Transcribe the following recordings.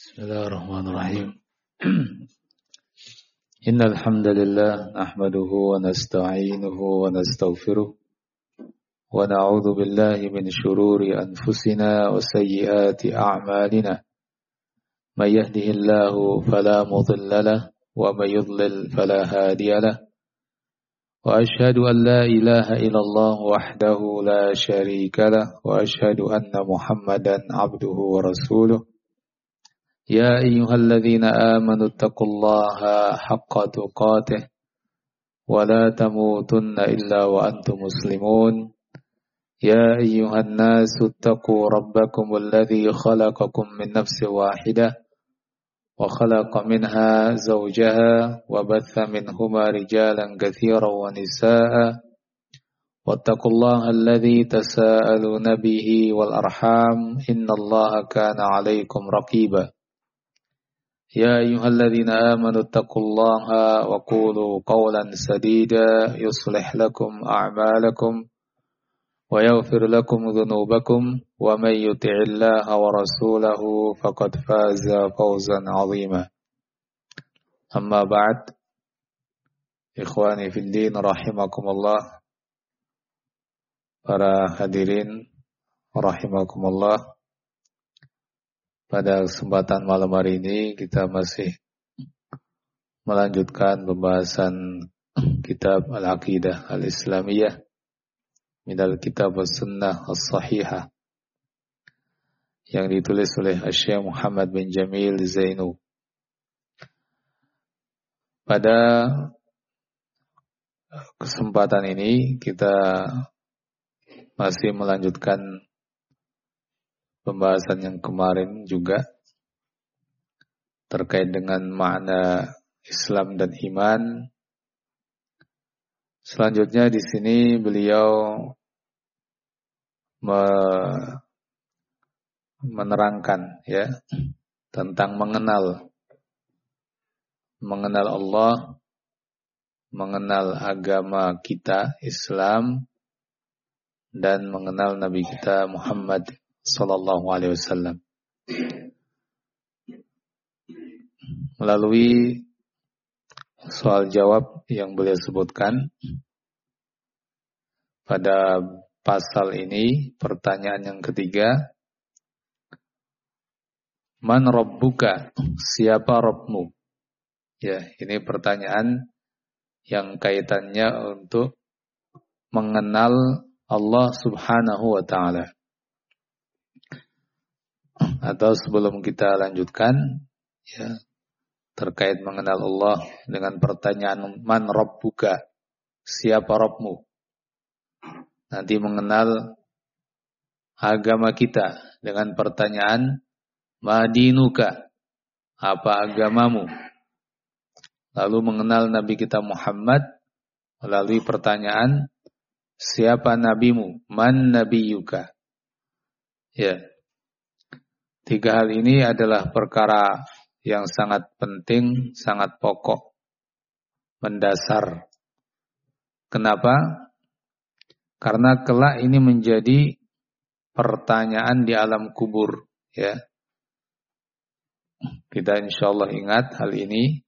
بسم الله الرحمن الرحيم إن الحمد لله نحمده ونستعينه ونستغفره ونعوذ بالله من شرور أنفسنا وسيئات أعمالنا من يهده الله فلا مضل له ومن يضلل فلا هادي له وأشهد أن لا إله إلا الله وحده لا شريك له وأشهد أن محمدا عبده ورسوله يا أيها الذين آمنوا اتقوا الله حق تقاته ولا تموتن إلا وأنتم مسلمون يا أيها الناس اتقوا ربكم الذي خلقكم من نفس واحدة وخلق منها زوجها وبث منهما رجالا كثيرا ونساء واتقوا الله الذي تساءلون به والأرحام إن الله كان عليكم رقيبا يا أيها الذين آمنوا اتقوا الله وقولوا قولا سديدا يصلح لكم أعمالكم ويغفر لكم ذنوبكم ومن يطع الله ورسوله فقد فاز فوزا عظيما أما بعد إخواني في الدين رحمكم الله para hadirin rahimakumullah. Pada kesempatan malam hari ini kita masih melanjutkan pembahasan kitab Al-Aqidah Al-Islamiyah minal kitab was-sunnah as-sahihah yang ditulis oleh Syekh Muhammad bin Jamil Zainu. Pada kesempatan ini kita masih melanjutkan pembahasan yang kemarin juga terkait dengan makna Islam dan iman. Selanjutnya di sini beliau menerangkan ya tentang mengenal Allah, mengenal agama kita Islam dan mengenal Nabi kita Muhammad sallallahu alaihi wasallam. Melalui soal jawab yang beliau sebutkan pada pasal ini, pertanyaan yang ketiga, man rabbuka, siapa Rabbmu? Ya, ini pertanyaan yang kaitannya untuk mengenal Allah Subhanahu wa taala. Atau sebelum kita lanjutkan ya terkait mengenal Allah dengan pertanyaan man rabbuka, siapa Rabbmu? Nanti mengenal agama kita dengan pertanyaan ma dinuka, apa agamamu? Lalu mengenal Nabi kita Muhammad melalui pertanyaan siapa nabimu? Man nabiyuka? Ya. Tiga hal ini adalah perkara yang sangat penting, sangat pokok, mendasar. Kenapa? Karena kelak ini menjadi pertanyaan di alam kubur. Ya, kita insyaallah ingat hal ini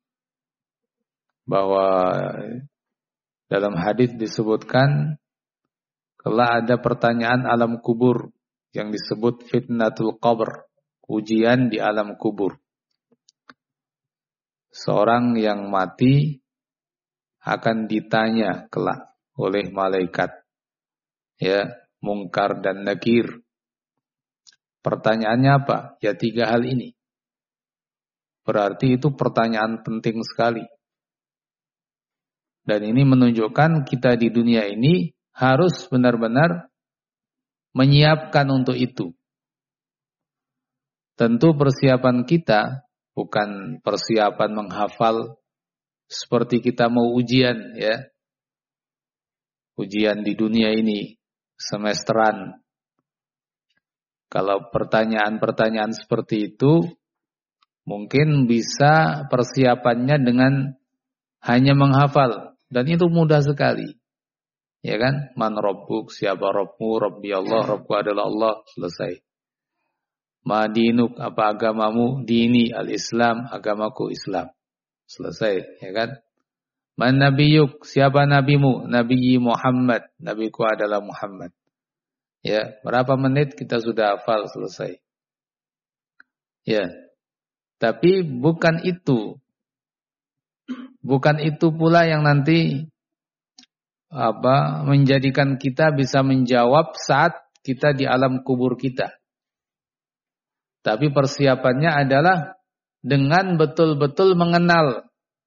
bahwa dalam hadis disebutkan kelak ada pertanyaan alam kubur yang disebut fitnatul qabr. Ujian di alam kubur. Seorang yang mati akan ditanya kelak oleh malaikat, ya, Mungkar dan Nakir. Pertanyaannya apa? Ya tiga hal ini. Berarti itu pertanyaan penting sekali. Dan ini menunjukkan kita di dunia ini harus benar-benar menyiapkan untuk itu. Tentu persiapan kita bukan persiapan menghafal seperti kita mau ujian ya. Ujian di dunia ini semesteran. Kalau pertanyaan-pertanyaan seperti itu mungkin bisa persiapannya dengan hanya menghafal dan itu mudah sekali. Ya kan? Man rabbuk, siapa Rabbmu? Rabbi Allah, Rabbku adalah Allah, selesai. Ma dinuk, apa agamamu? Dini al-Islam, agamaku Islam. Selesai, ya kan? Man nabiyuk, siapa nabimu? Nabi Muhammad, nabiku adalah Muhammad. Ya, berapa menit kita sudah hafal, selesai. Ya. Tapi bukan itu. Bukan itu pula yang nanti menjadikan kita bisa menjawab saat kita di alam kubur kita. Tapi persiapannya adalah dengan betul-betul mengenal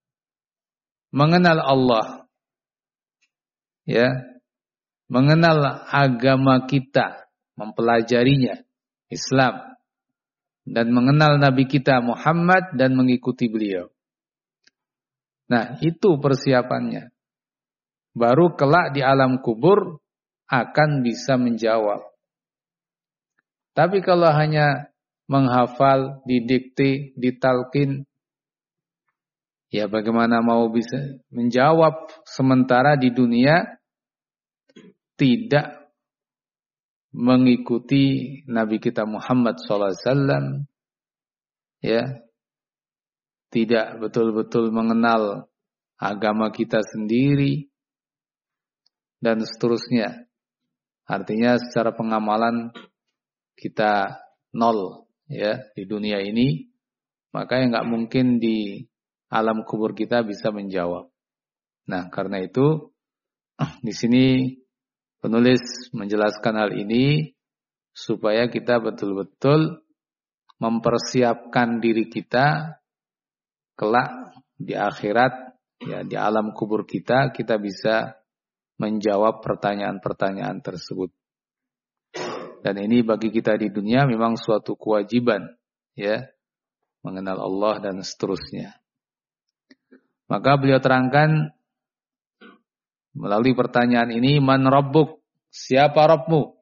Allah. Ya. Mengenal agama kita, mempelajarinya, Islam, dan mengenal Nabi kita Muhammad dan mengikuti beliau. Nah, itu persiapannya. Baru kelak di alam kubur akan bisa menjawab. Tapi kalau hanya menghafal, didikte, ditalkin, ya bagaimana mau bisa menjawab sementara di dunia tidak mengikuti Nabi kita Muhammad SAW, ya, tidak betul-betul mengenal agama kita sendiri, dan seterusnya. Artinya secara pengamalan kita nol, ya, di dunia ini, maka nggak mungkin di alam kubur kita bisa menjawab. Nah, karena itu di sini penulis menjelaskan hal ini supaya kita betul-betul mempersiapkan diri kita kelak di akhirat, ya, di alam kubur kita bisa menjawab pertanyaan-pertanyaan tersebut. Dan ini bagi kita di dunia memang suatu kewajiban, ya, mengenal Allah dan seterusnya. Maka beliau terangkan melalui pertanyaan ini, man rabbuk? Siapa Rabbmu?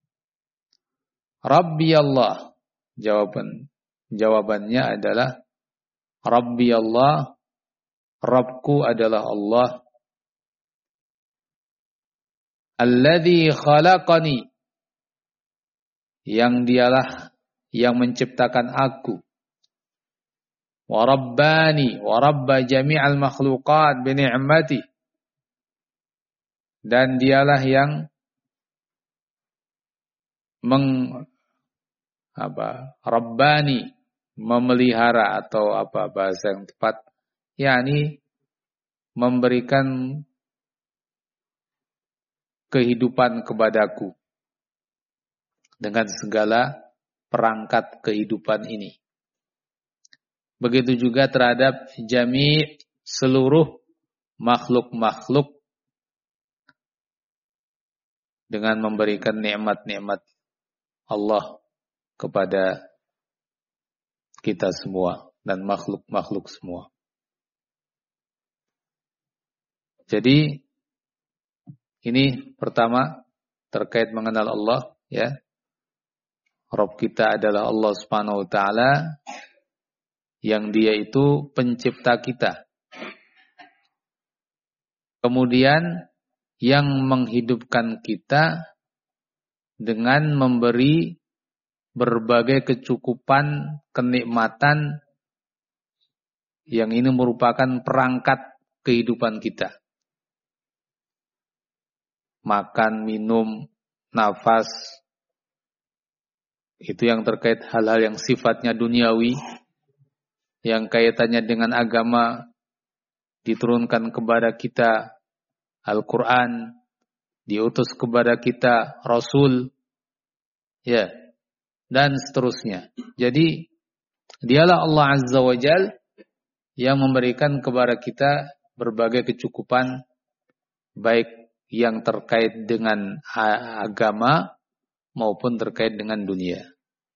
Rabbi Allah. Jawabannya adalah Rabbi Allah. Rabbku adalah Allah. Alladzi khalaqani. Yang dialah yang menciptakan aku. Wa rabbani, wa rabba jami'al makhluqat bi ni'mati. Dan dialah yang Rabbani, memelihara, atau bahasa yang tepat, yakni memberikan kehidupan kepadaku dengan segala perangkat kehidupan ini. Begitu juga terhadap seluruh makhluk-makhluk dengan memberikan nikmat-nikmat Allah kepada kita semua dan makhluk-makhluk semua. Jadi ini pertama terkait mengenal Allah, ya. Rabb kita adalah Allah Subhanahu wa taala, yang Dia itu pencipta kita. Kemudian yang menghidupkan kita dengan memberi berbagai kecukupan, kenikmatan yang ini merupakan perangkat kehidupan kita. Makan, minum, nafas, itu yang terkait hal-hal yang sifatnya duniawi, yang kaitannya dengan agama, diturunkan kepada kita Al-Quran, diutus kepada kita Rasul, ya, dan seterusnya. Jadi dialah Allah Azza wa Jal yang memberikan kepada kita berbagai kecukupan, baik yang terkait dengan agama maupun terkait dengan dunia.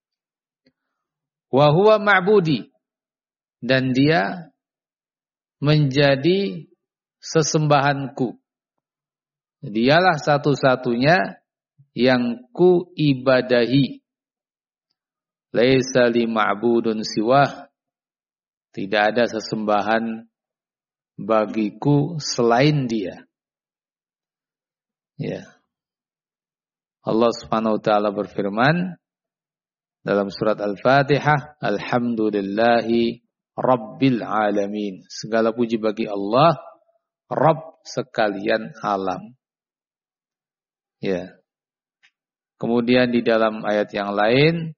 Wa huwa ma'budi, dan Dia menjadi sesembahanku. Dialah satu-satunya yang ku ibadahi. Laisa li ma'budun siwah. Tidak ada sesembahan bagiku selain Dia. Ya. Allah Subhanahu wa taala berfirman, dalam surat Al-Fatihah, alhamdulillahi rabbil alamin. Segala puji bagi Allah, Rabb sekalian alam. Ya. Kemudian di dalam ayat yang lain,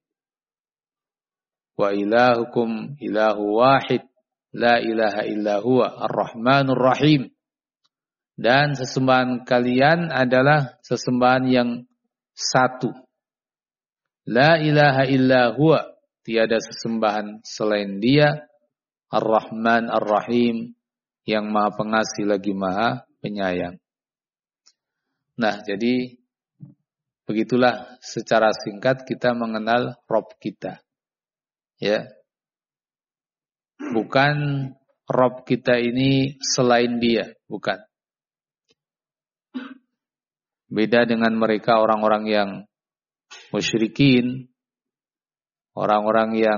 wa ilahukum ilahu wahid, la ilaha illa huwa ar-rahmanur rahim. Dan sesembahan kalian adalah sesembahan yang satu. La ilaha illa huwa, tiada sesembahan selain Dia, Ar-Rahman Ar-Rahim, yang Maha Pengasih lagi Maha Penyayang. Nah, jadi begitulah secara singkat kita mengenal Rabb kita. Ya. Bukan Rabb kita ini selain Dia, bukan. Beda dengan mereka orang-orang yang musyrikin, orang-orang yang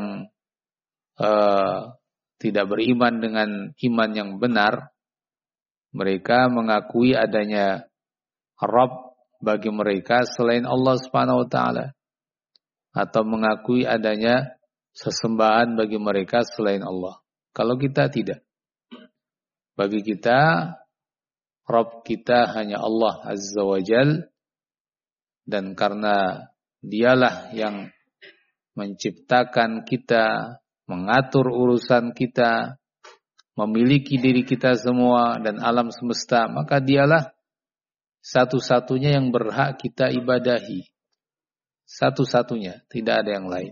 tidak beriman dengan iman yang benar. Mereka mengakui adanya Rabb bagi mereka selain Allah Subhanahu wa taala, atau mengakui adanya sesembahan bagi mereka selain Allah. Kalau kita tidak. Bagi kita Rabb kita hanya Allah Azza wa Jal, dan karena Dialah yang menciptakan kita, mengatur urusan kita, memiliki diri kita semua dan alam semesta, maka Dialah satu-satunya yang berhak kita ibadahi. Satu-satunya, tidak ada yang lain.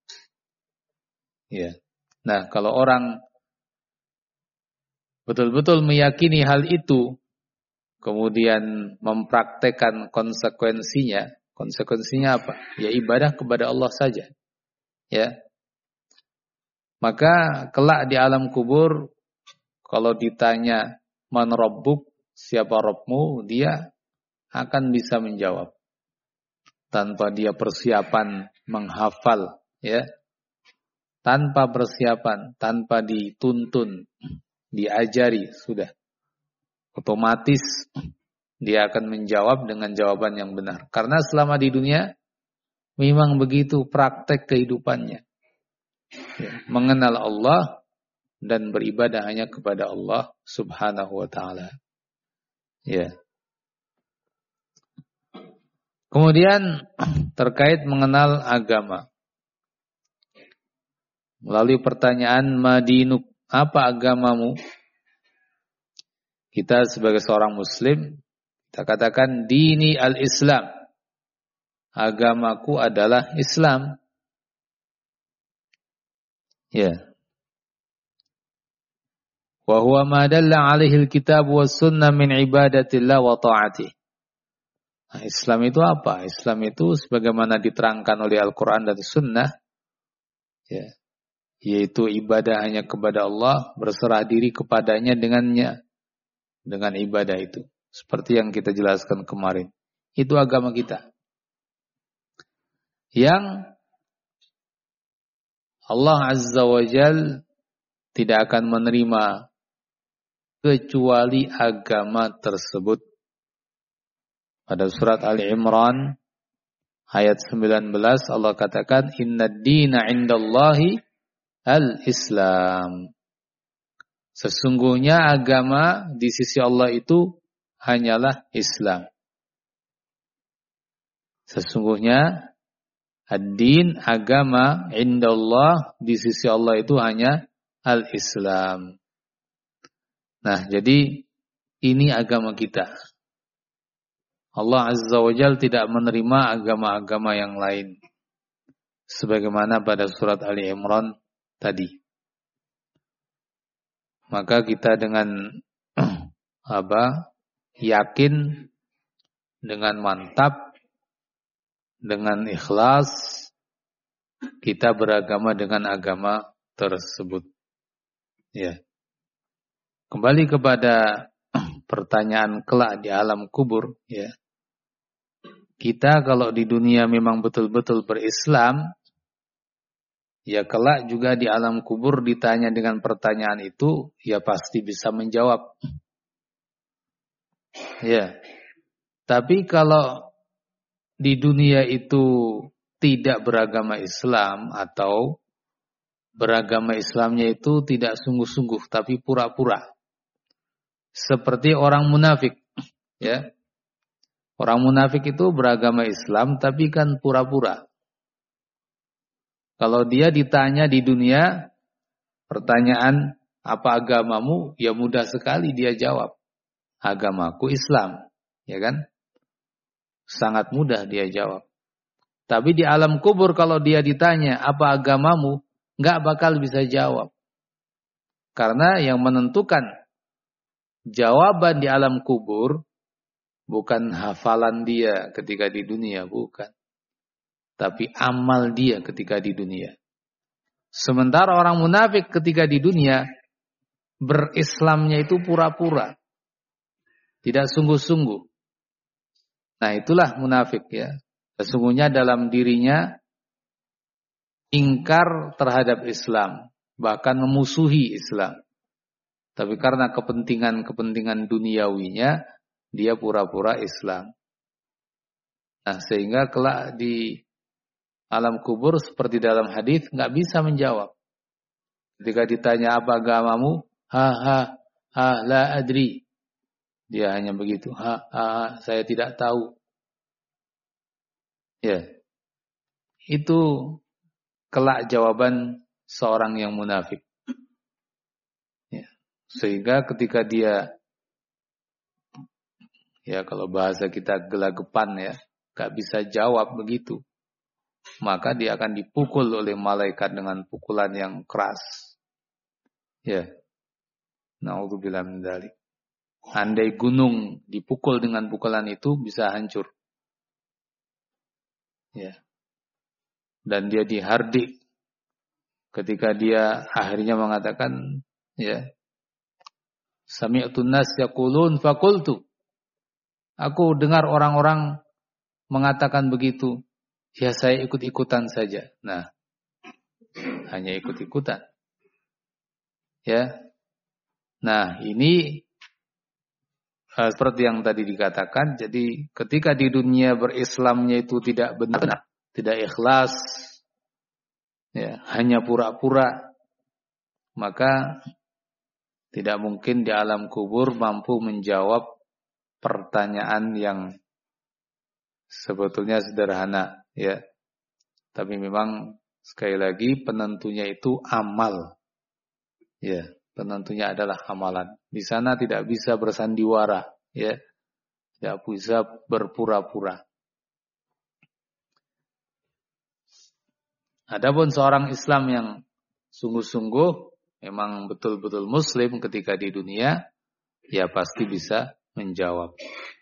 Ya. Nah, kalau orang betul-betul meyakini hal itu, kemudian mempraktekkan konsekuensinya apa? Ya ibadah kepada Allah saja. Ya. Maka kelak di alam kubur, kalau ditanya man rabbuk, siapa Rabbmu, dia akan bisa menjawab tanpa dia persiapan menghafal, ya. Tanpa persiapan, tanpa dituntun, diajari, sudah otomatis dia akan menjawab dengan jawaban yang benar. Karena selama di dunia memang begitu praktek kehidupannya. Ya, mengenal Allah dan beribadah hanya kepada Allah Subhanahu wa taala. Ya. Kemudian terkait mengenal agama. Melalui pertanyaan madinuk, apa agamamu? Kita sebagai seorang muslim, kita katakan dini al-Islam. Agamaku adalah Islam. Ya. Wa huwa ma dalla 'alaihi al-kitab was sunnah min ibadatillah wa ta'atih. Nah, Islam itu apa? Islam itu sebagaimana diterangkan oleh Al-Qur'an dan Sunnah, ya, yaitu ibadah hanya kepada Allah, berserah diri kepadanya dengan ibadah itu. Seperti yang kita jelaskan kemarin. Itu agama kita. Yang Allah Azza wa Jal tidak akan menerima kecuali agama tersebut. Pada surat Ali Imran ayat 19 Allah katakan innad dina 'indallahi al-Islam. Sesungguhnya agama di sisi Allah itu hanyalah Islam. Sesungguhnya ad-din, agama, indallah, di sisi Allah itu hanya al-Islam. Nah, jadi ini agama kita. Allah Azza wa Jalla tidak menerima agama-agama yang lain. Sebagaimana pada surat Ali Imran tadi. Maka kita dengan yakin, dengan mantap, dengan ikhlas, kita beragama dengan agama tersebut. Ya. Kembali kepada pertanyaan kelak di alam kubur, ya. Kita kalau di dunia memang betul-betul berislam, ya kelak juga di alam kubur ditanya dengan pertanyaan itu, ya pasti bisa menjawab. Ya. Tapi kalau di dunia itu tidak beragama Islam atau beragama Islamnya itu tidak sungguh-sungguh tapi pura-pura. Seperti orang munafik, ya. Orang munafik itu beragama Islam tapi kan pura-pura. Kalau dia ditanya di dunia pertanyaan apa agamamu, ya mudah sekali dia jawab. Agamaku Islam, ya kan? Sangat mudah dia jawab. Tapi di alam kubur kalau dia ditanya apa agamamu, nggak bakal bisa jawab. Karena yang menentukan jawaban di alam kubur bukan hafalan dia ketika di dunia, bukan. Tapi amal dia ketika di dunia. Sementara orang munafik ketika di dunia, berislamnya itu pura-pura. Tidak sungguh-sungguh. Nah itulah munafik ya. Sesungguhnya dalam dirinya ingkar terhadap Islam. Bahkan memusuhi Islam. Tapi karena kepentingan duniawinya, dia pura-pura Islam. Nah, sehingga kelak di alam kubur seperti dalam hadis nggak bisa menjawab. Ketika ditanya apa agamamu, la adri. Dia hanya begitu, saya tidak tahu. Ya, itu kelak jawaban seorang yang munafik. Ya. Sehingga ketika dia, ya kalau bahasa kita gelagapan ya, gak bisa jawab begitu, maka dia akan dipukul oleh malaikat dengan pukulan yang keras. Ya. Na'udzubillah min dzalik. Andai gunung dipukul dengan pukulan itu bisa hancur. Ya. Dan dia dihardik ketika dia akhirnya mengatakan, ya, sami'tun nas yaqulun faqultu. Aku dengar orang-orang mengatakan begitu. Ya saya ikut-ikutan saja. Nah, hanya ikut-ikutan. Ya. Nah, ini seperti yang tadi dikatakan, jadi ketika di dunia berislamnya itu tidak benar, tidak ikhlas, ya, hanya pura-pura, maka tidak mungkin di alam kubur mampu menjawab pertanyaan yang sebetulnya sederhana, ya. Tapi memang sekali lagi penentunya itu amal. Ya, penentunya adalah amalan. Di sana tidak bisa bersandiwara, ya. Tidak bisa berpura-pura. Adapun seorang Islam yang sungguh-sungguh memang betul-betul muslim ketika di dunia, ya pasti bisa menjawab.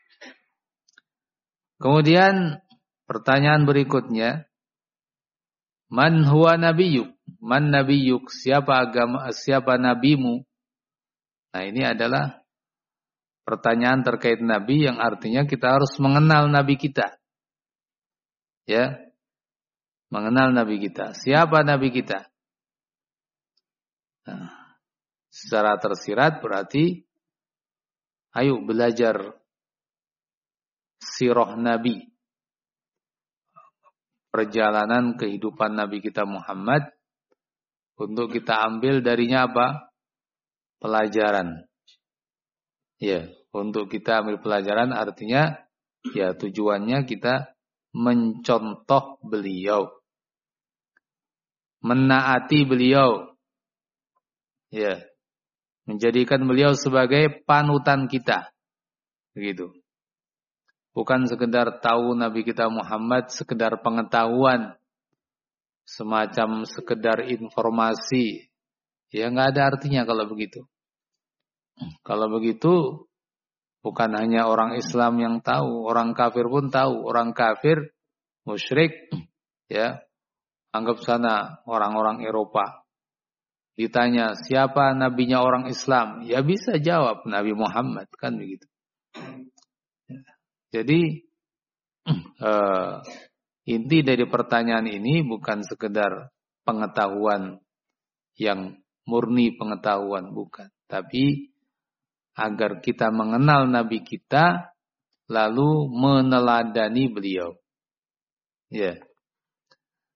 Kemudian pertanyaan berikutnya, man huwa nabiyyuk? Man nabiyyuk? Siapa nabimu? Nah, ini adalah pertanyaan terkait nabi yang artinya kita harus mengenal nabi kita. Ya. Mengenal nabi kita. Siapa nabi kita? Nah, secara tersirat berarti ayo belajar sirah nabi. Perjalanan kehidupan nabi kita Muhammad untuk kita ambil darinya apa? Pelajaran. Ya, untuk kita ambil pelajaran artinya ya tujuannya kita mencontoh beliau. Menaati beliau. Ya. Menjadikan beliau sebagai panutan kita. Begitu. Bukan sekedar tahu Nabi kita Muhammad, sekedar pengetahuan. Semacam sekedar informasi. Ya nggak ada artinya kalau begitu. Kalau begitu, bukan hanya orang Islam yang tahu. Orang kafir pun tahu. Orang kafir, musyrik, ya, anggap sana orang-orang Eropa. Ditanya, siapa nabinya orang Islam? Ya bisa jawab, Nabi Muhammad. Kan begitu. Jadi inti dari pertanyaan ini bukan sekedar pengetahuan yang murni pengetahuan, bukan. Tapi agar kita mengenal Nabi kita lalu meneladani beliau. Ya.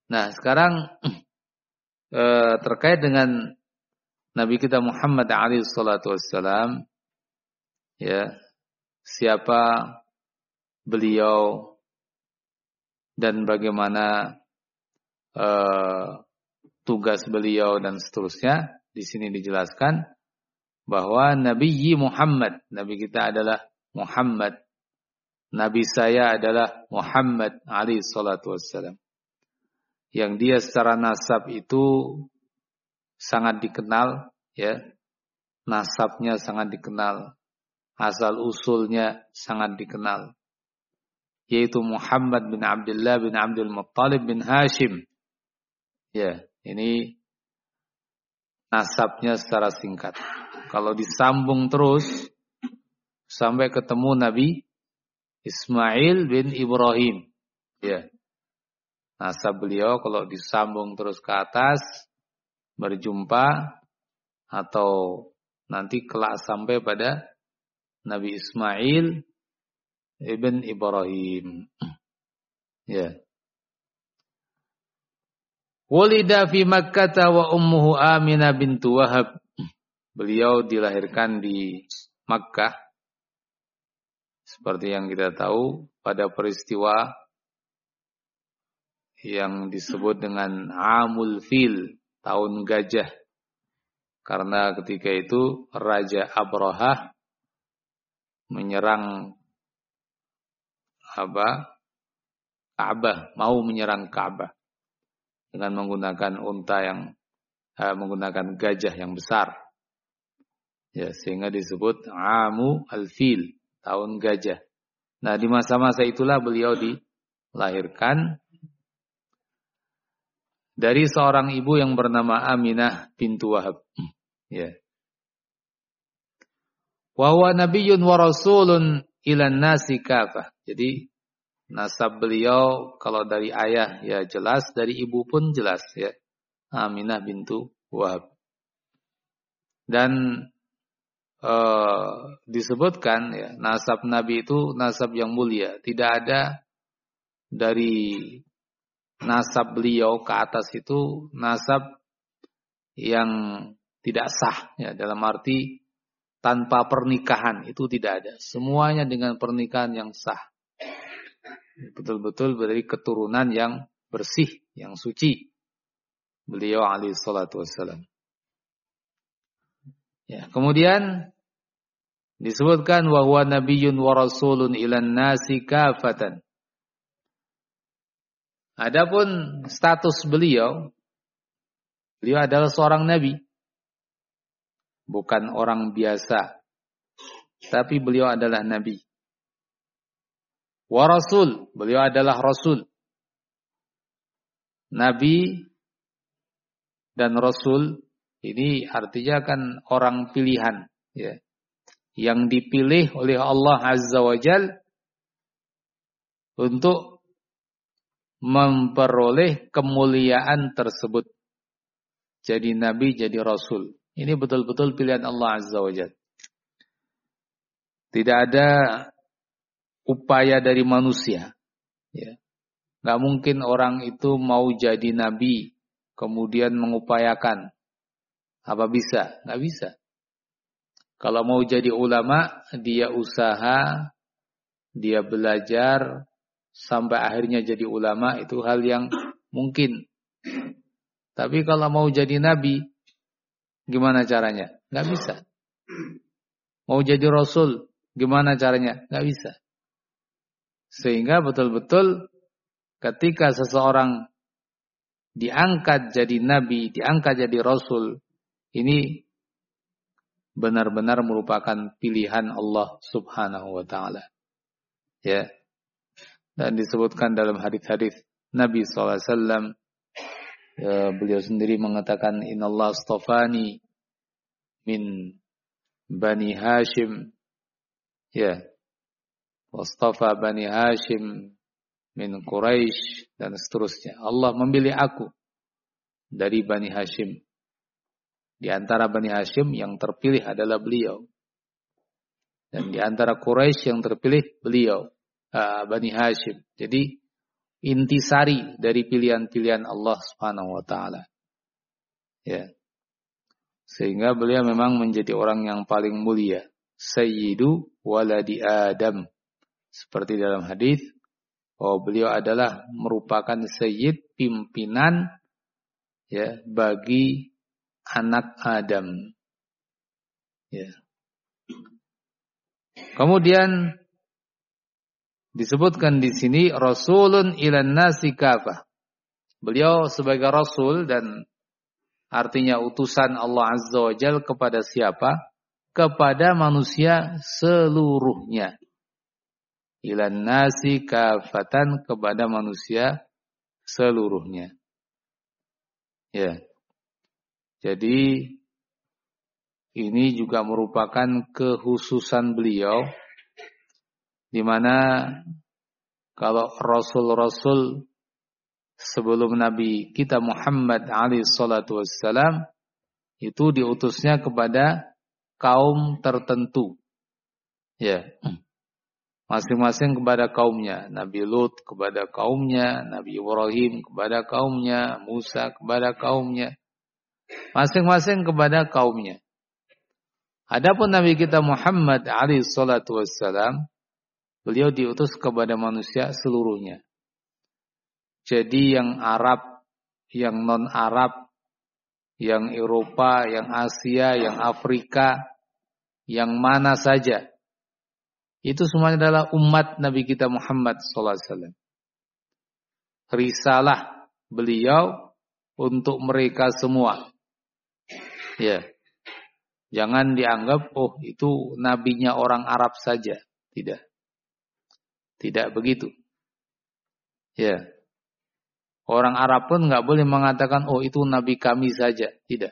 Nah, sekarang terkait dengan Nabi kita Muhammad alaihi salatu wassalam, ya, siapa beliau dan bagaimana tugas beliau dan seterusnya. Di sini dijelaskan bahwa Nabi Muhammad, Nabi kita adalah Muhammad, Nabi saya adalah Muhammad alaihi salatu wassalam. Yang dia secara nasab itu sangat dikenal, ya, nasabnya sangat dikenal, asal usulnya sangat dikenal, yaitu Muhammad bin Abdullah bin Abdul Muttalib bin Hashim. Ya, ini nasabnya secara singkat. Kalau disambung terus sampai ketemu Nabi Ismail bin Ibrahim. Ya. Nasab beliau kalau disambung terus ke atas berjumpa atau nanti kelak sampai pada Nabi Ismail ibn Ibrahim. Ya. Wulida fi Makkah wa ummuhu Aminah bintu Wahab. Beliau dilahirkan di Makkah. Seperti yang kita tahu pada peristiwa yang disebut dengan Amul Fil, tahun gajah. Karena ketika itu Raja Abrahah menyerang Ka'bah, mau menyerang Ka'bah dengan menggunakan menggunakan gajah yang besar. Ya, sehingga disebut Amu Al-Fil, tahun gajah. Nah, di masa-masa itulah beliau dilahirkan dari seorang ibu yang bernama Aminah bintu Wahab. Ya. Wa huwa nabiyyun wa rasulun ilan nasi kafah. Jadi nasab beliau kalau dari ayah ya jelas, dari ibu pun jelas ya. Aminah bintu Wahab. Dan disebutkan ya, nasab Nabi itu nasab yang mulia. Tidak ada dari nasab beliau ke atas itu nasab yang tidak sah ya, dalam arti tanpa pernikahan, itu tidak ada. Semuanya dengan pernikahan yang sah. Betul-betul dari keturunan yang bersih, yang suci. Beliau alaihi salatu wassalam. Ya, kemudian disebutkan wa huwa nabiyyun wa rasulun ilan nasi kafatan. Adapun status beliau adalah seorang nabi. Bukan orang biasa. Tapi beliau adalah nabi. Wa rasul, beliau adalah rasul. Nabi dan rasul ini artinya kan orang pilihan, ya. Yang dipilih oleh Allah Azza wa Jalla untuk memperoleh kemuliaan tersebut. Jadi nabi, jadi rasul. Ini betul-betul pilihan Allah Azza wa Jalla. Tidak ada upaya dari manusia. Ya. Gak mungkin orang itu mau jadi nabi kemudian mengupayakan. Apa bisa? Gak bisa. Kalau mau jadi ulama, dia usaha, dia belajar, sampai akhirnya jadi ulama, itu hal yang mungkin. Tapi kalau mau jadi nabi, gimana caranya? Gak bisa. Mau jadi rasul, gimana caranya? Gak bisa. Sehingga betul-betul ketika seseorang diangkat jadi nabi, diangkat jadi rasul, ini benar-benar merupakan pilihan Allah Subhanahu wa ta'ala. Ya. Dan disebutkan dalam hadis-hadis Nabi SAW, ya, beliau sendiri mengatakan innallaha astafani min Bani Hashim, ya, wastafa Bani Hashim min Quraisy, dan seterusnya. Allah memilih aku dari Bani Hashim. Di antara Bani Hashim yang terpilih adalah beliau. Dan di antara Quraisy yang terpilih beliau, Bani Hashim. Jadi intisari dari pilihan-pilihan Allah Subhanahu wa taala. Ya. Sehingga beliau memang menjadi orang yang paling mulia, sayyidu waladi Adam. Seperti dalam hadis, bahwa beliau adalah merupakan sayyid, pimpinan ya bagi anak Adam. Ya. Kemudian disebutkan di sini rasulun ilan nasi kafah. Beliau sebagai rasul dan artinya utusan Allah Azza wa Jalla kepada siapa? Kepada manusia seluruhnya. Ilan nasi kafatan, kepada manusia seluruhnya. Ya. Jadi ini juga merupakan kekhususan beliau, di mana kalau rasul-rasul sebelum Nabi kita Muhammad alaihi salatu wassalam itu diutusnya kepada kaum tertentu. Ya. Masing-masing kepada kaumnya. Nabi Lut kepada kaumnya, Nabi Ibrahim kepada kaumnya, Musa kepada kaumnya. Masing-masing kepada kaumnya. Adapun Nabi kita Muhammad alaihi salatu wassalam, beliau diutus kepada manusia seluruhnya. Jadi yang Arab, yang non-Arab, yang Eropa, yang Asia, yang Afrika, yang mana saja, itu semuanya adalah umat Nabi kita Muhammad sallallahu alaihi wasallam. Risalah beliau untuk mereka semua. Ya. Jangan dianggap itu nabinya orang Arab saja. Tidak. Tidak begitu. Ya. Orang Arab pun enggak boleh mengatakan itu nabi kami saja. Tidak.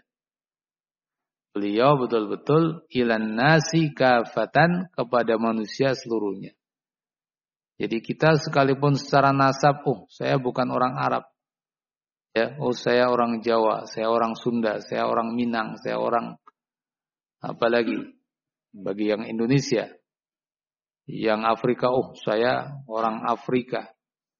Beliau betul-betul ilan nasi kafatan, kepada manusia seluruhnya. Jadi kita sekalipun secara nasab, saya bukan orang Arab. Ya, saya orang Jawa, saya orang Sunda, saya orang Minang, saya orang apalagi bagi yang Indonesia. Yang Afrika, saya orang Afrika.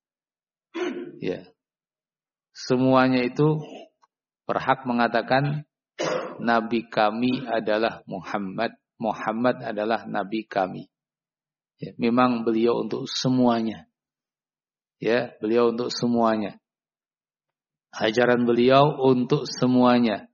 Ya. Semuanya itu berhak mengatakan Nabi kami adalah Muhammad. Muhammad adalah Nabi kami. Ya, memang beliau untuk semuanya. Ya, beliau untuk semuanya. Ajaran beliau untuk semuanya.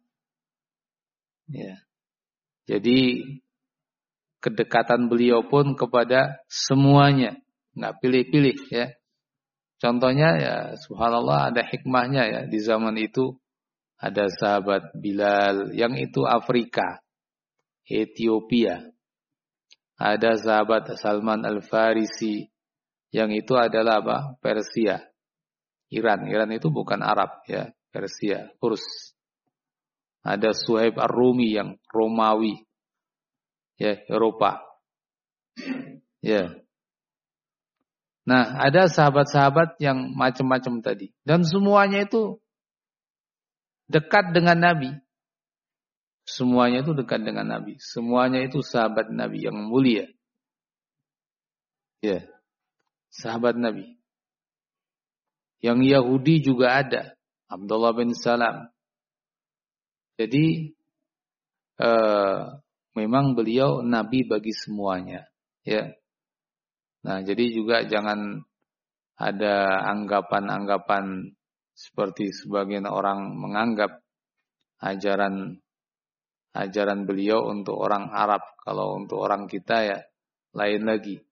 Ya. Jadi kedekatan beliau pun kepada semuanya. Nggak pilih-pilih ya. Contohnya ya subhanallah ada hikmahnya ya. Di zaman itu ada sahabat Bilal yang itu Afrika, Ethiopia. Ada sahabat Salman Al-Farisi yang itu adalah apa? Persia. Iran itu bukan Arab ya, Persia, Furs. Ada Suhaib Ar-Rumi yang Romawi. Ya, Eropa. Ya. Nah, ada sahabat-sahabat yang macam-macam tadi dan semuanya itu dekat dengan Nabi. Semuanya itu dekat dengan Nabi. Semuanya itu sahabat Nabi yang mulia. Ya. Sahabat Nabi. Yang Yahudi juga ada. Abdullah bin Salam. Jadi memang beliau Nabi bagi semuanya. Ya. Nah, jadi juga jangan ada anggapan-anggapan seperti sebagian orang menganggap ajaran beliau untuk orang Arab. Kalau untuk orang kita ya lain lagi.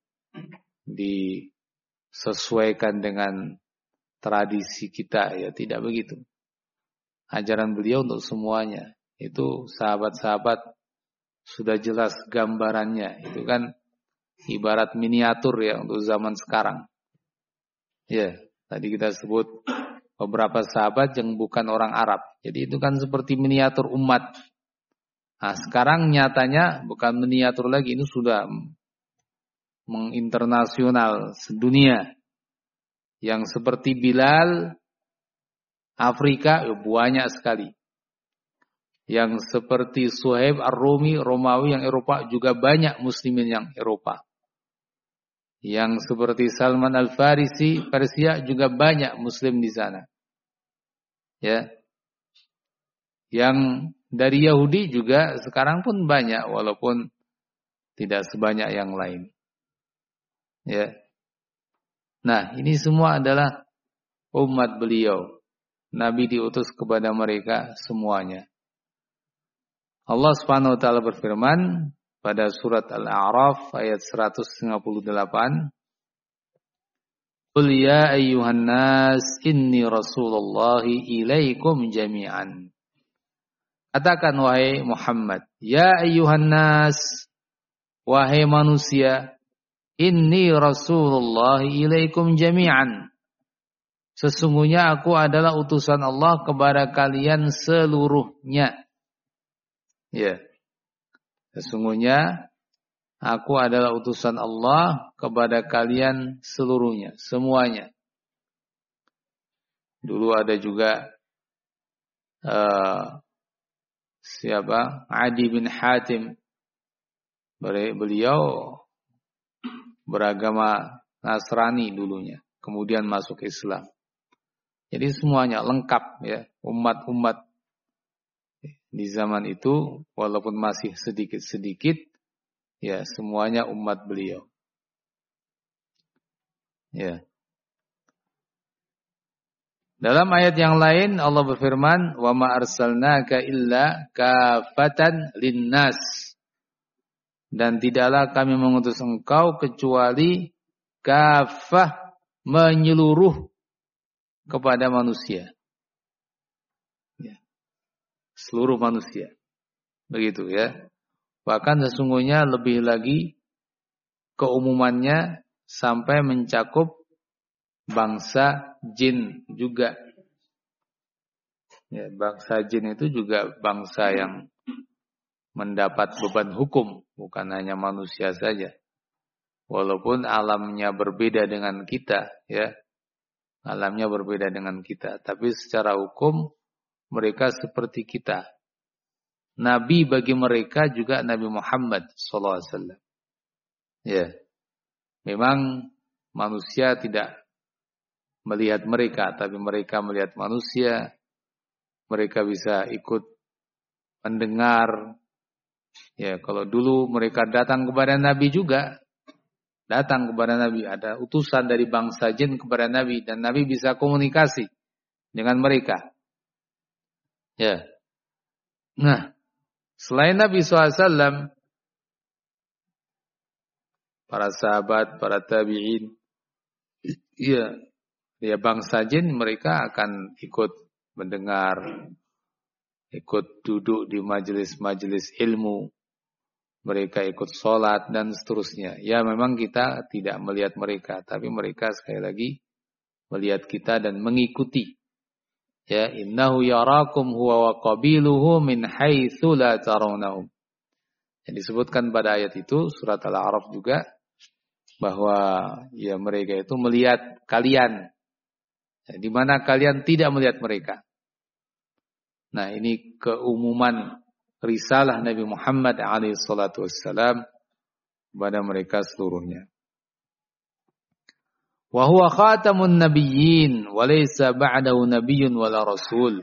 Disesuaikan dengan tradisi kita ya, tidak begitu. Ajaran beliau untuk semuanya. Itu sahabat-sahabat sudah jelas gambarannya. Itu kan ibarat miniatur ya untuk zaman sekarang. Ya, tadi kita sebut beberapa sahabat yang bukan orang Arab. Jadi itu kan seperti miniatur umat. Nah, sekarang nyatanya bukan miniatur lagi, ini sudah menginternasional sedunia. Yang seperti Bilal Afrika banyak sekali. Yang seperti Suhaib Ar-Rumi Romawi yang Eropa juga banyak muslimin yang Eropa. Yang seperti Salman Al-Farisi, Persia juga banyak muslim di sana. Ya. Yang dari Yahudi juga sekarang pun banyak walaupun tidak sebanyak yang lain. Ya. Nah, ini semua adalah umat beliau. Nabi diutus kepada mereka semuanya. Allah Subhanahu wa taala berfirman pada surat Al-A'raf ayat 158, "Qul ya ayyuhan nas inni rasulullahi ilaikum jami'an." Katakan wahai Muhammad, ya ayyuhan nas, wahai manusia, inni rasulullahi ilaikum jami'an. Sesungguhnya aku adalah utusan Allah kepada kalian seluruhnya. Ya. Sesungguhnya aku adalah utusan Allah kepada kalian seluruhnya, semuanya. Dulu ada juga Adi bin Hatim. Beliau beragama Nasrani dulunya, kemudian masuk Islam. Jadi semuanya lengkap ya, umat-umat di zaman itu walaupun masih sedikit-sedikit ya semuanya umat beliau. Ya. Dalam ayat yang lain Allah berfirman, "Wa ma arsalnaka illa kafatan linnas." Dan tidaklah kami mengutus engkau kecuali kafah, menyeluruh kepada manusia. Ya. Seluruh manusia. Begitu ya. Bahkan sesungguhnya lebih lagi keumumannya sampai mencakup bangsa jin juga. Ya, bangsa jin itu juga bangsa yang mendapat beban hukum, bukan hanya manusia saja. Walaupun alamnya berbeda dengan kita, ya. Alamnya berbeda dengan kita, tapi secara hukum mereka seperti kita. Nabi bagi mereka juga Nabi Muhammad SAW. Ya, memang manusia tidak melihat mereka, tapi mereka melihat manusia. Mereka bisa ikut mendengar. Ya, kalau dulu mereka datang kepada Nabi juga, datang kepada Nabi, ada utusan dari bangsa jin kepada Nabi dan Nabi bisa komunikasi dengan mereka. Ya. Nah, selain Nabi SAW, para sahabat, para tabi'in, ya bangsa jin mereka akan ikut mendengar, ikut duduk di majelis-majelis ilmu, mereka ikut sholat dan seterusnya. Ya memang kita tidak melihat mereka, tapi mereka sekali lagi melihat kita dan mengikuti. Ya, innahu yarakum huwa wa qabiluhu min haitsu la tarawnahum. Yang disebutkan pada ayat itu surat Al-A'raf juga bahwa ya mereka itu melihat kalian, ya, di mana kalian tidak melihat mereka. Nah, ini keumuman risalah Nabi Muhammad SAW kepada mereka seluruhnya. Wa huwa khatamun nabiyyin wa laysa ba'dahu nabiyyun wala rasul.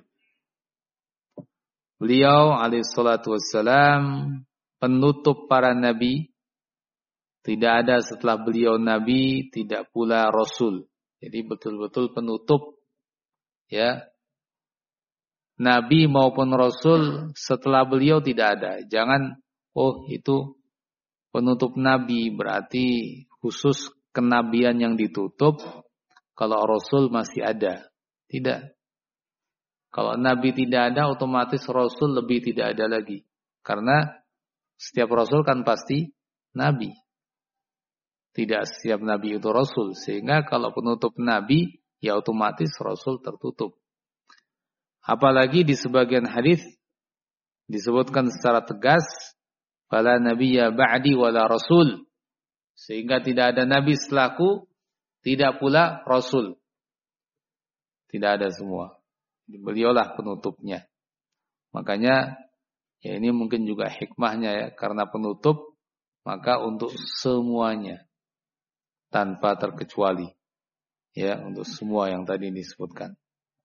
Beliau SAW penutup para nabi, tidak ada setelah beliau nabi, tidak pula rasul. Jadi betul-betul penutup ya. Nabi maupun Rasul setelah beliau tidak ada. Jangan, itu penutup Nabi berarti khusus kenabian yang ditutup. Kalau Rasul masih ada. Tidak. Kalau Nabi tidak ada, otomatis Rasul lebih tidak ada lagi. Karena setiap Rasul kan pasti Nabi. Tidak setiap Nabi itu Rasul. Sehingga kalau penutup Nabi, ya otomatis Rasul tertutup. Apalagi di sebagian hadis disebutkan secara tegas, fala nabiyya ba'di wala rasul. Sehingga tidak ada nabi setelahku, tidak pula rasul. Tidak ada semua. Beliaulah penutupnya. Makanya ya ini mungkin juga hikmahnya ya, karena penutup maka untuk semuanya. tanpa terkecuali. Ya, untuk semua yang tadi disebutkan.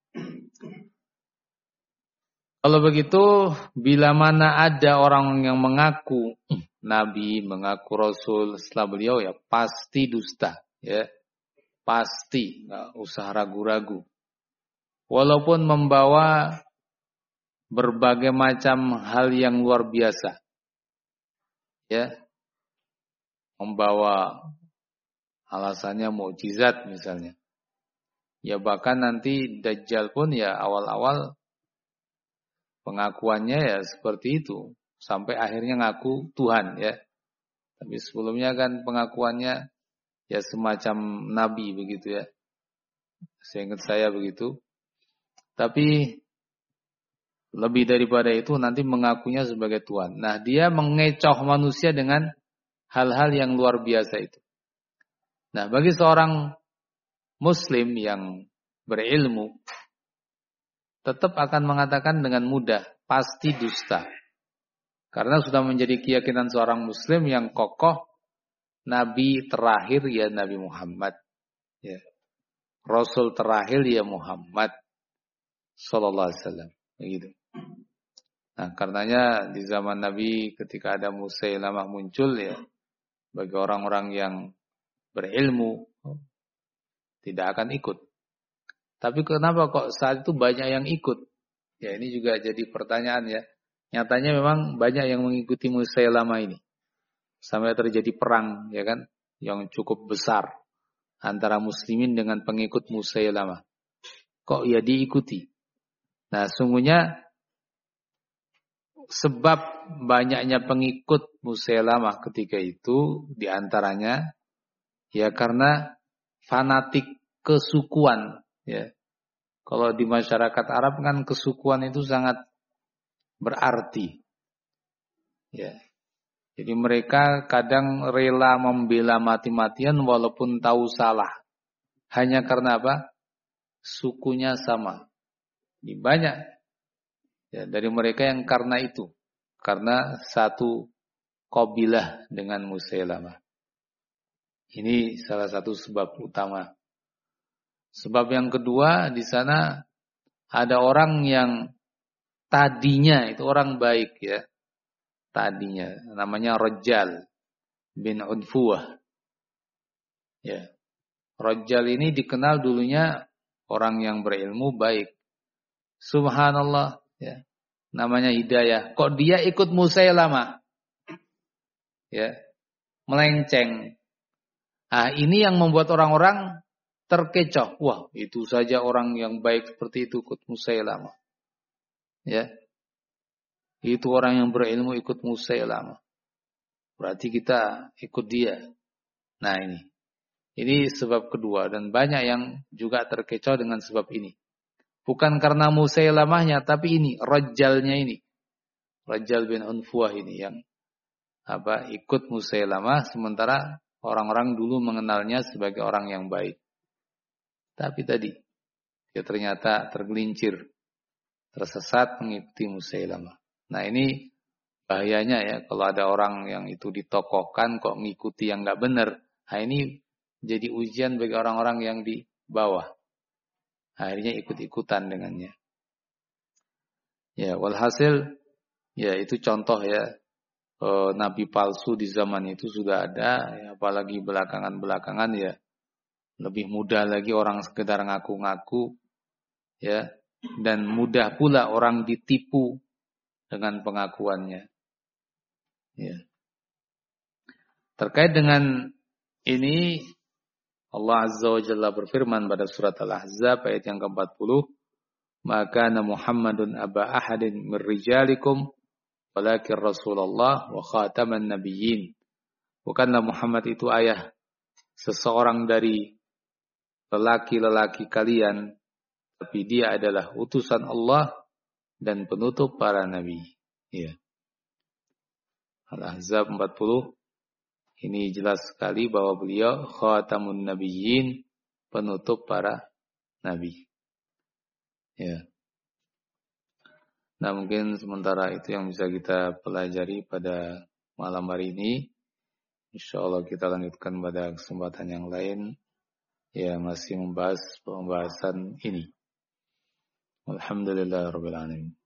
Kalau begitu, bila mana ada orang yang mengaku nabi, mengaku rasul setelah beliau, ya pasti dusta, ya. Pasti, enggak usah ragu-ragu. Walaupun membawa berbagai macam hal yang luar biasa. Ya. Membawa alasannya mukjizat misalnya. Ya bahkan nanti Dajjal pun ya awal-awal pengakuannya ya seperti itu. Sampai akhirnya ngaku Tuhan ya. Tapi sebelumnya kan pengakuannya ya semacam nabi begitu ya. Seingat saya begitu. Tapi lebih daripada itu nanti mengakunya sebagai Tuhan. Nah dia mengecoh manusia dengan hal-hal yang luar biasa itu. Nah bagi seorang Muslim yang berilmu tetap akan mengatakan dengan mudah pasti dusta. Karena sudah menjadi keyakinan seorang Muslim yang kokoh Nabi terakhir ya Nabi Muhammad. Ya. Rasul terakhir ya Muhammad sallallahu alaihi wasallam. Begitu. Nah, karenanya di zaman Nabi ketika ada Musailamah muncul ya bagi orang-orang yang berilmu tidak akan ikut. Tapi kenapa kok saat itu banyak yang ikut? Ya ini juga jadi pertanyaan ya. Nyatanya memang banyak yang mengikuti Musailamah ini. Sampai terjadi perang ya kan yang cukup besar antara muslimin dengan pengikut Musailamah. Kok ya diikuti? Nah, sungguhnya sebab banyaknya pengikut Musailamah ketika itu diantaranya ya karena fanatik kesukuan ya. Kalau di masyarakat Arab kan kesukuan itu sangat berarti. Ya. Jadi mereka kadang rela membela mati-matian walaupun tahu salah. Hanya karena apa? Sukunya sama. Ini banyak ya, dari mereka yang karena itu. Karena satu qabilah dengan Musailamah. Ini salah satu sebab utama. Sebab yang kedua, di sana ada orang yang tadinya itu orang baik ya. Tadinya namanya Rajjal bin Unfuwah. Ya. Rajjal ini dikenal dulunya orang yang berilmu baik. Subhanallah ya. Namanya Hidayah. Kok dia ikut Musailamah? Ya. Melenceng. Ah, ini yang membuat orang-orang terkecoh. Wah, itu saja orang yang baik seperti itu ikut Musailamah. Ya. Itu orang yang berilmu ikut Musailamah. Berarti kita ikut dia. Nah, ini. Ini sebab kedua dan banyak yang juga terkecoh dengan sebab ini. Bukan karena Musailamahnya, tapi ini Rajjalnya ini. Rajjal bin Unfuwah ini yang ikut Musailamah sementara orang-orang dulu mengenalnya sebagai orang yang baik. Tapi tadi dia ternyata tergelincir, tersesat mengikuti Musailamah. Nah ini bahayanya ya kalau ada orang yang itu ditokohkan kok mengikuti yang nggak benar. Nah ini jadi ujian bagi orang-orang yang di bawah. Akhirnya ikut-ikutan dengannya. Ya walhasil ya itu contoh ya nabi palsu di zaman itu sudah ada. Ya, apalagi belakangan-belakangan ya. Lebih mudah lagi orang sekedar ngaku-ngaku ya dan mudah pula orang ditipu dengan pengakuannya. Ya. Terkait dengan ini Allah Azza wa Jalla berfirman pada surat Al-Ahzab ayat yang ke-40, "Maka Muhammadun aba ahadin min rijalikum walakin Rasulullah wa khataman nabiyyin." Bukanlah Muhammad itu ayah seseorang dari lelaki-lelaki kalian, tapi dia adalah utusan Allah dan penutup para nabi. Ya. Al-Ahzab 40 ini jelas sekali bahwa beliau khatamun nabiyyin, penutup para nabi. Ya. Nah, mungkin sementara itu yang bisa kita pelajari pada malam hari ini. Insyaallah kita lanjutkan pada kesempatan yang lain. Ya, masih membahas pembahasan ini. Alhamdulillahirabbil alamin.